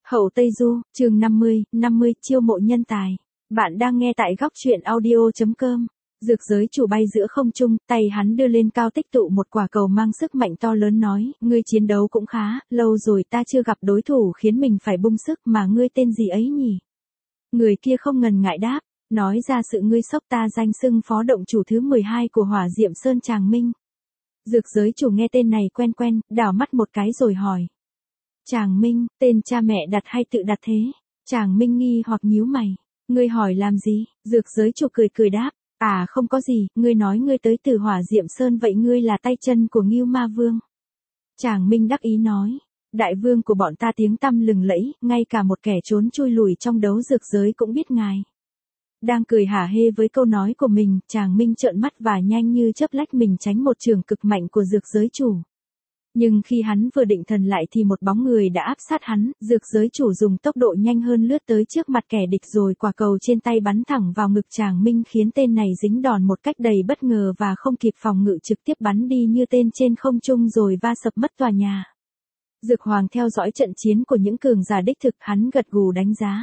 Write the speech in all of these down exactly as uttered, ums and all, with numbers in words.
Hậu Tây Du, chương năm mươi, năm mươi, chiêu mộ nhân tài. Bạn đang nghe tại góc truyện audio.com. Dược giới chủ bay giữa không trung, tay hắn đưa lên cao tích tụ một quả cầu mang sức mạnh to lớn nói, ngươi chiến đấu cũng khá, lâu rồi ta chưa gặp đối thủ khiến mình phải bung sức mà ngươi tên gì ấy nhỉ? Người kia không ngần ngại đáp, nói ra sự ngươi sốc ta danh xưng phó động chủ thứ mười hai của Hỏa Diệm Sơn Tràng Minh. Dược giới chủ nghe tên này quen quen, đảo mắt một cái rồi hỏi. Tràng Minh, tên cha mẹ đặt hay tự đặt thế? Tràng Minh nghi hoặc nhíu mày. Ngươi hỏi làm gì? Dược giới chủ cười cười đáp. À không có gì, ngươi nói ngươi tới từ Hỏa Diệm Sơn vậy ngươi là tay chân của Ngưu Ma Vương. Tràng Minh đắc ý nói. Đại vương của bọn ta tiếng tăm lừng lẫy, ngay cả một kẻ trốn chui lùi trong đấu dược giới cũng biết ngài. Đang cười hả hê với câu nói của mình, Tràng Minh trợn mắt và nhanh như chớp lách mình tránh một trường cực mạnh của dược giới chủ. Nhưng khi hắn vừa định thần lại thì một bóng người đã áp sát hắn, dược giới chủ dùng tốc độ nhanh hơn lướt tới trước mặt kẻ địch rồi quả cầu trên tay bắn thẳng vào ngực Tràng Minh khiến tên này dính đòn một cách đầy bất ngờ và không kịp phòng ngự trực tiếp bắn đi như tên trên không trung rồi va sập mất tòa nhà. Dược Hoàng theo dõi trận chiến của những cường giả đích thực, hắn gật gù đánh giá.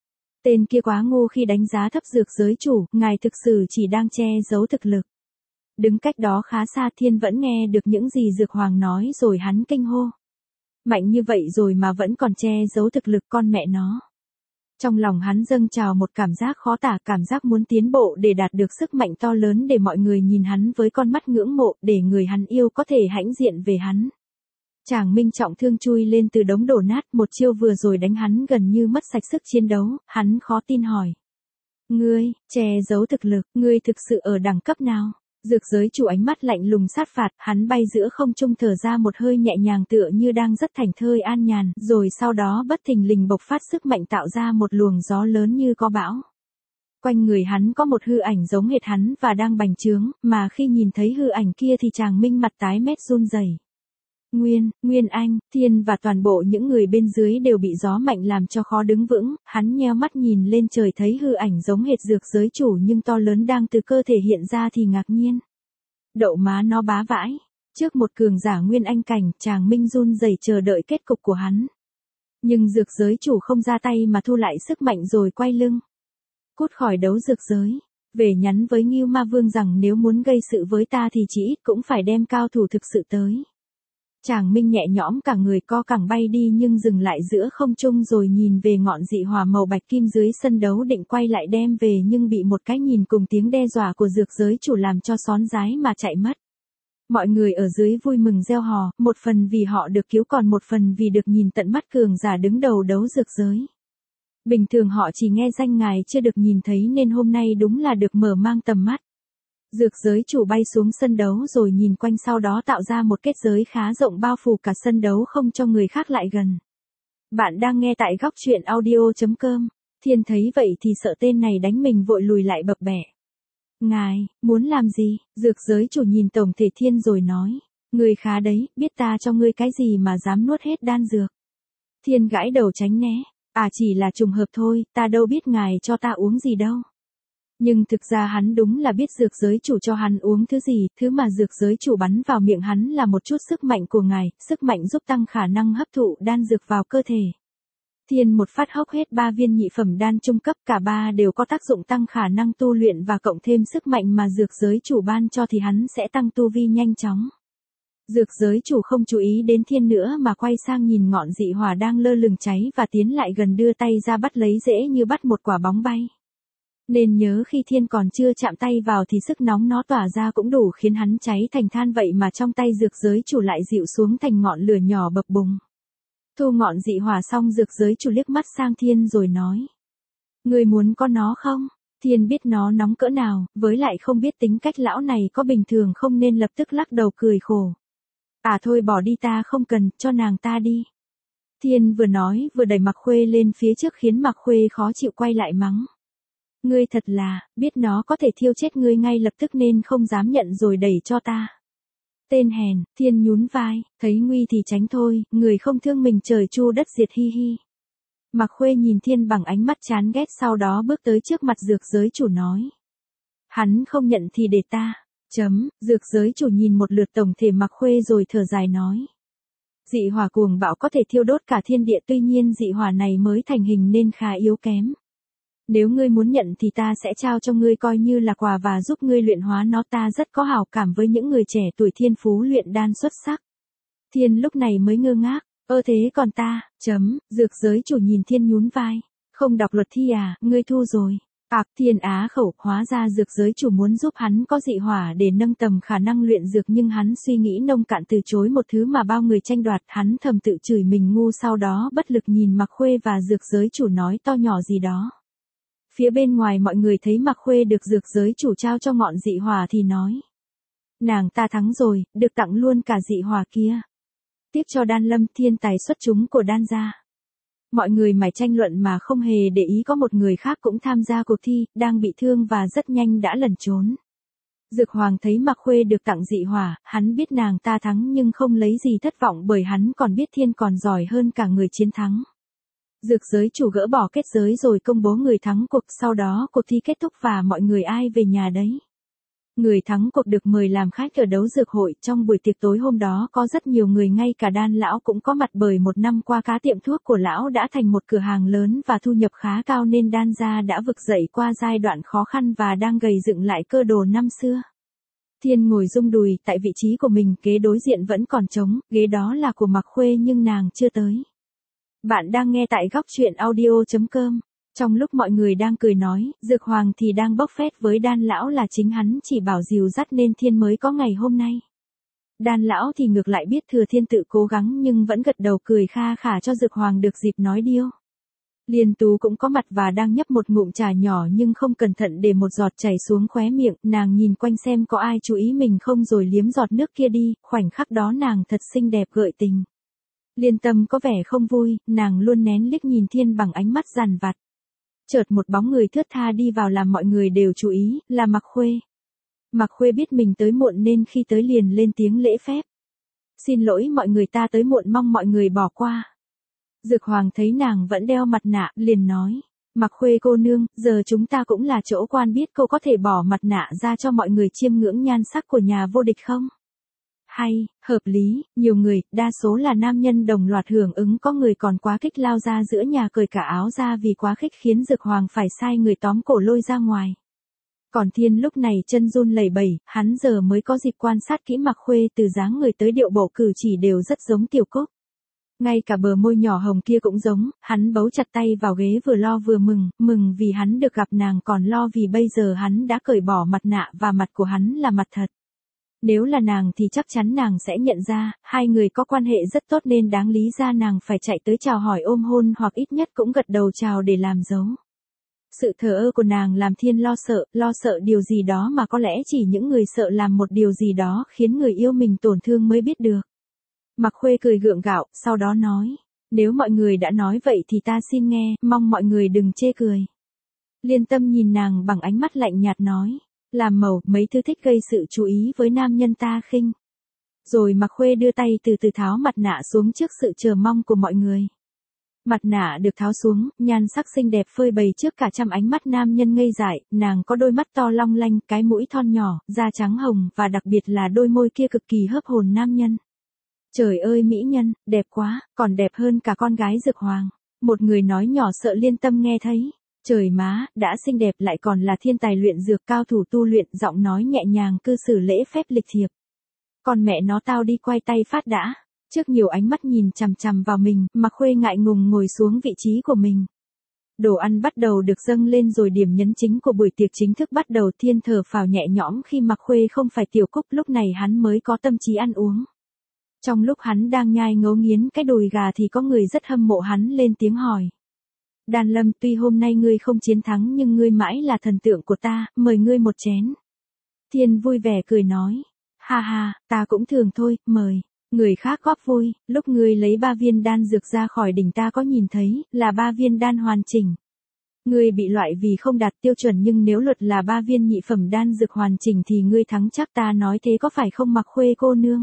Tên kia quá ngu khi đánh giá thấp dược giới chủ, ngài thực sự chỉ đang che giấu thực lực. Đứng cách đó khá xa Thiên vẫn nghe được những gì Dược Hoàng nói rồi hắn kinh hô. Mạnh như vậy rồi mà vẫn còn che giấu thực lực con mẹ nó. Trong lòng hắn dâng trào một cảm giác khó tả, cảm giác muốn tiến bộ để đạt được sức mạnh to lớn để mọi người nhìn hắn với con mắt ngưỡng mộ, để người hắn yêu có thể hãnh diện về hắn. Tràng Minh trọng thương chui lên từ đống đổ nát, một chiêu vừa rồi đánh hắn gần như mất sạch sức chiến đấu, hắn khó tin hỏi. Ngươi, che giấu thực lực, ngươi thực sự ở đẳng cấp nào? Dược giới chủ ánh mắt lạnh lùng sát phạt, hắn bay giữa không trung thở ra một hơi nhẹ nhàng tựa như đang rất thảnh thơi an nhàn, rồi sau đó bất thình lình bộc phát sức mạnh tạo ra một luồng gió lớn như có bão. Quanh người hắn có một hư ảnh giống hệt hắn và đang bành trướng, mà khi nhìn thấy hư ảnh kia thì Tràng Minh mặt tái mét run rẩy. Nguyên, Nguyên Anh, Thiên và toàn bộ những người bên dưới đều bị gió mạnh làm cho khó đứng vững, hắn nheo mắt nhìn lên trời thấy hư ảnh giống hệt dược giới chủ nhưng to lớn đang từ cơ thể hiện ra thì ngạc nhiên. Đậu má nó bá vãi, trước một cường giả Nguyên Anh cảnh, Tràng Minh run rẩy chờ đợi kết cục của hắn. Nhưng dược giới chủ không ra tay mà thu lại sức mạnh rồi quay lưng. Cút khỏi đấu dược giới, về nhắn với Ngưu Ma Vương rằng nếu muốn gây sự với ta thì chỉ ít cũng phải đem cao thủ thực sự tới. Tràng Minh nhẹ nhõm cả người co cẳng bay đi nhưng dừng lại giữa không trung rồi nhìn về ngọn dị hỏa màu bạch kim dưới sân đấu định quay lại đem về nhưng bị một cái nhìn cùng tiếng đe dọa của dược giới chủ làm cho xón rái mà chạy mất. Mọi người ở dưới vui mừng reo hò, một phần vì họ được cứu còn một phần vì được nhìn tận mắt cường giả đứng đầu đấu dược giới. Bình thường họ chỉ nghe danh ngài chưa được nhìn thấy nên hôm nay đúng là được mở mang tầm mắt. Dược giới chủ bay xuống sân đấu rồi nhìn quanh sau đó tạo ra một kết giới khá rộng bao phủ cả sân đấu không cho người khác lại gần. Bạn đang nghe tại góc truyện audio.com. Thiên thấy vậy thì sợ tên này đánh mình vội lùi lại bập bẹ. Ngài, muốn làm gì? Dược giới chủ nhìn tổng thể Thiên rồi nói. Người khá đấy, biết ta cho ngươi cái gì mà dám nuốt hết đan dược. Thiên gãi đầu tránh né. À chỉ là trùng hợp thôi, ta đâu biết ngài cho ta uống gì đâu. Nhưng thực ra hắn đúng là biết dược giới chủ cho hắn uống thứ gì, thứ mà dược giới chủ bắn vào miệng hắn là một chút sức mạnh của ngài, sức mạnh giúp tăng khả năng hấp thụ đan dược vào cơ thể. Thiên một phát hốc hết ba viên nhị phẩm đan trung cấp, cả ba đều có tác dụng tăng khả năng tu luyện và cộng thêm sức mạnh mà dược giới chủ ban cho thì hắn sẽ tăng tu vi nhanh chóng. Dược giới chủ không chú ý đến Thiên nữa mà quay sang nhìn ngọn dị hỏa đang lơ lửng cháy và tiến lại gần đưa tay ra bắt lấy dễ như bắt một quả bóng bay. Nên nhớ khi Thiên còn chưa chạm tay vào thì sức nóng nó tỏa ra cũng đủ khiến hắn cháy thành than vậy mà trong tay dược giới chủ lại dịu xuống thành ngọn lửa nhỏ bập bùng. Thu ngọn dị hỏa xong dược giới chủ liếc mắt sang Thiên rồi nói. Người muốn có nó không? Thiên biết nó nóng cỡ nào, với lại không biết tính cách lão này có bình thường không nên lập tức lắc đầu cười khổ. À thôi bỏ đi ta không cần, cho nàng ta đi. Thiên vừa nói vừa đẩy Mạc Khuê lên phía trước khiến Mạc Khuê khó chịu quay lại mắng. Ngươi thật là, biết nó có thể thiêu chết ngươi ngay lập tức nên không dám nhận rồi đẩy cho ta. Tên hèn, Thiên nhún vai, thấy nguy thì tránh thôi, người không thương mình trời chu đất diệt hi hi. Mạc Khuê nhìn Thiên bằng ánh mắt chán ghét sau đó bước tới trước mặt dược giới chủ nói. Hắn không nhận thì để ta, chấm, dược giới chủ nhìn một lượt tổng thể Mạc Khuê rồi thở dài nói. Dị hỏa cuồng bạo có thể thiêu đốt cả thiên địa, tuy nhiên dị hỏa này mới thành hình nên khá yếu kém. Nếu ngươi muốn nhận thì ta sẽ trao cho ngươi coi như là quà và giúp ngươi luyện hóa nó, ta rất có hảo cảm với những người trẻ tuổi thiên phú luyện đan xuất sắc. Thiên lúc này mới ngơ ngác, ơ thế còn ta, chấm, dược giới chủ nhìn Thiên nhún vai. Không đọc luật thi à, ngươi thu rồi. Ảc Thiên á khẩu, hóa ra dược giới chủ muốn giúp hắn có dị hỏa để nâng tầm khả năng luyện dược, nhưng hắn suy nghĩ nông cạn từ chối một thứ mà bao người tranh đoạt, hắn thầm tự chửi mình ngu, sau đó bất lực nhìn Mạc Khuê và dược giới chủ nói to nhỏ gì đó. Phía bên ngoài mọi người thấy Mạc Khuê được dược giới chủ trao cho ngọn dị hỏa thì nói. Nàng ta thắng rồi, được tặng luôn cả dị hỏa kia. Tiếp cho Đan Lâm, thiên tài xuất chúng của Đan gia. Mọi người mải tranh luận mà không hề để ý có một người khác cũng tham gia cuộc thi, đang bị thương và rất nhanh đã lẩn trốn. Dược Hoàng thấy Mạc Khuê được tặng dị hỏa, hắn biết nàng ta thắng nhưng không lấy gì thất vọng, bởi hắn còn biết Thiên còn giỏi hơn cả người chiến thắng. Dược giới chủ gỡ bỏ kết giới rồi công bố người thắng cuộc, sau đó cuộc thi kết thúc và mọi người ai về nhà đấy. Người thắng cuộc được mời làm khách ở đấu dược hội. Trong buổi tiệc tối hôm đó có rất nhiều người, ngay cả Đan lão cũng có mặt, bởi một năm qua cá tiệm thuốc của lão đã thành một cửa hàng lớn và thu nhập khá cao nên Đan gia đã vực dậy qua giai đoạn khó khăn và đang gầy dựng lại cơ đồ năm xưa. Thiên ngồi rung đùi tại vị trí của mình, ghế đối diện vẫn còn trống, ghế đó là của Mạc Khuê nhưng nàng chưa tới. Bạn đang nghe tại góc truyện audio chấm com. Trong lúc mọi người đang cười nói, Dược Hoàng thì đang bốc phét với Đan lão là chính hắn chỉ bảo dìu dắt nên Thiên mới có ngày hôm nay. Đan lão thì ngược lại biết thừa Thiên tự cố gắng nhưng vẫn gật đầu cười kha khả cho Dược Hoàng được dịp nói điêu. Liên Tú cũng có mặt và đang nhấp một ngụm trà nhỏ nhưng không cẩn thận để một giọt chảy xuống khóe miệng, nàng nhìn quanh xem có ai chú ý mình không rồi liếm giọt nước kia đi, khoảnh khắc đó nàng thật xinh đẹp gợi tình. Liên Tâm có vẻ không vui, nàng luôn nén liếc nhìn Thiên bằng ánh mắt dằn vặt. Chợt một bóng người thướt tha đi vào làm mọi người đều chú ý, là Mạc Khuê. Mạc Khuê biết mình tới muộn nên khi tới liền lên tiếng lễ phép. Xin lỗi mọi người, ta tới muộn, mong mọi người bỏ qua. Dược Hoàng thấy nàng vẫn đeo mặt nạ, liền nói. Mạc Khuê cô nương, giờ chúng ta cũng là chỗ quan biết, cô có thể bỏ mặt nạ ra cho mọi người chiêm ngưỡng nhan sắc của nhà vô địch không? Hay, hợp lý, nhiều người, đa số là nam nhân đồng loạt hưởng ứng, có người còn quá khích lao ra giữa nhà cởi cả áo ra vì quá khích khiến Dược Hoàng phải sai người tóm cổ lôi ra ngoài. Còn Thiên lúc này chân run lẩy bẩy, hắn giờ mới có dịp quan sát kỹ Mạc Khuê, từ dáng người tới điệu bộ cử chỉ đều rất giống Tiểu Cúc. Ngay cả bờ môi nhỏ hồng kia cũng giống, hắn bấu chặt tay vào ghế vừa lo vừa mừng, mừng vì hắn được gặp nàng, còn lo vì bây giờ hắn đã cởi bỏ mặt nạ và mặt của hắn là mặt thật. Nếu là nàng thì chắc chắn nàng sẽ nhận ra, hai người có quan hệ rất tốt nên đáng lý ra nàng phải chạy tới chào hỏi ôm hôn hoặc ít nhất cũng gật đầu chào để làm dấu. Sự thờ ơ của nàng làm Thiên lo sợ, lo sợ điều gì đó mà có lẽ chỉ những người sợ làm một điều gì đó khiến người yêu mình tổn thương mới biết được. Mạc Khuê cười gượng gạo, sau đó nói, nếu mọi người đã nói vậy thì ta xin nghe, mong mọi người đừng chê cười. Liên Tâm nhìn nàng bằng ánh mắt lạnh nhạt nói. Làm màu, mấy thứ thích gây sự chú ý với nam nhân ta khinh. Rồi Mạc Khuê đưa tay từ từ tháo mặt nạ xuống trước sự chờ mong của mọi người. Mặt nạ được tháo xuống, nhan sắc xinh đẹp phơi bày trước cả trăm ánh mắt nam nhân ngây dại, nàng có đôi mắt to long lanh, cái mũi thon nhỏ, da trắng hồng và đặc biệt là đôi môi kia cực kỳ hấp hồn nam nhân. Trời ơi mỹ nhân, đẹp quá, còn đẹp hơn cả con gái Dược Hoàng. Một người nói nhỏ sợ Liên Tâm nghe thấy. Trời má, đã xinh đẹp lại còn là thiên tài luyện dược, cao thủ tu luyện, giọng nói nhẹ nhàng, cư xử lễ phép lịch thiệp. Còn mẹ nó tao đi quay tay phát đã. Trước nhiều ánh mắt nhìn chằm chằm vào mình, Mạc Khuê ngại ngùng ngồi xuống vị trí của mình. Đồ ăn bắt đầu được dâng lên rồi điểm nhấn chính của buổi tiệc chính thức bắt đầu. Thiên thở phào nhẹ nhõm khi Mạc Khuê không phải Tiểu Cúc, lúc này hắn mới có tâm trí ăn uống. Trong lúc hắn đang nhai ngấu nghiến cái đùi gà thì có người rất hâm mộ hắn lên tiếng hỏi. Đan Lâm, tuy hôm nay ngươi không chiến thắng nhưng ngươi mãi là thần tượng của ta, mời ngươi một chén. Thiên vui vẻ cười nói, ha ha, ta cũng thường thôi, mời. Người khác góp vui, lúc ngươi lấy ba viên đan dược ra khỏi đỉnh ta có nhìn thấy, là ba viên đan hoàn chỉnh. Ngươi bị loại vì không đạt tiêu chuẩn nhưng nếu luật là ba viên nhị phẩm đan dược hoàn chỉnh thì ngươi thắng chắc, ta nói thế có phải không Mạc Khuê cô nương?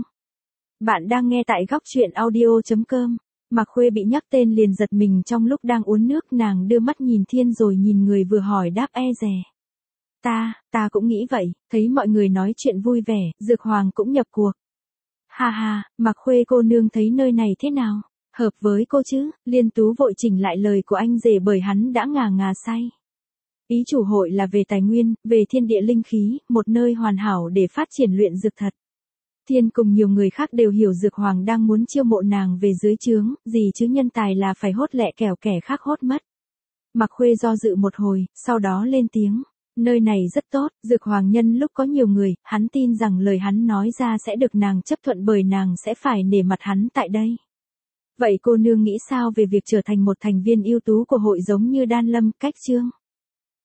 Bạn đang nghe tại góc truyện audio chấm com. Mạc Khuê bị nhắc tên liền giật mình, trong lúc đang uống nước nàng đưa mắt nhìn Thiên rồi nhìn người vừa hỏi đáp e dè. Ta, ta cũng nghĩ vậy, thấy mọi người nói chuyện vui vẻ, Dược Hoàng cũng nhập cuộc. Ha ha, Mạc Khuê cô nương thấy nơi này thế nào? Hợp với cô chứ? Liên Tú vội chỉnh lại lời của anh rể bởi hắn đã ngà ngà say. Ý chủ hội là về tài nguyên, về thiên địa linh khí, một nơi hoàn hảo để phát triển luyện dược thật. Thiên cùng nhiều người khác đều hiểu Dược Hoàng đang muốn chiêu mộ nàng về dưới trướng, gì chứ nhân tài là phải hốt lẹ kẻo kẻ khác hốt mất. Mạc Khuê do dự một hồi, sau đó lên tiếng. Nơi này rất tốt, Dược Hoàng nhân lúc có nhiều người, hắn tin rằng lời hắn nói ra sẽ được nàng chấp thuận bởi nàng sẽ phải nể mặt hắn tại đây. Vậy cô nương nghĩ sao về việc trở thành một thành viên ưu tú của hội giống như Đan Lâm, Cách Trương?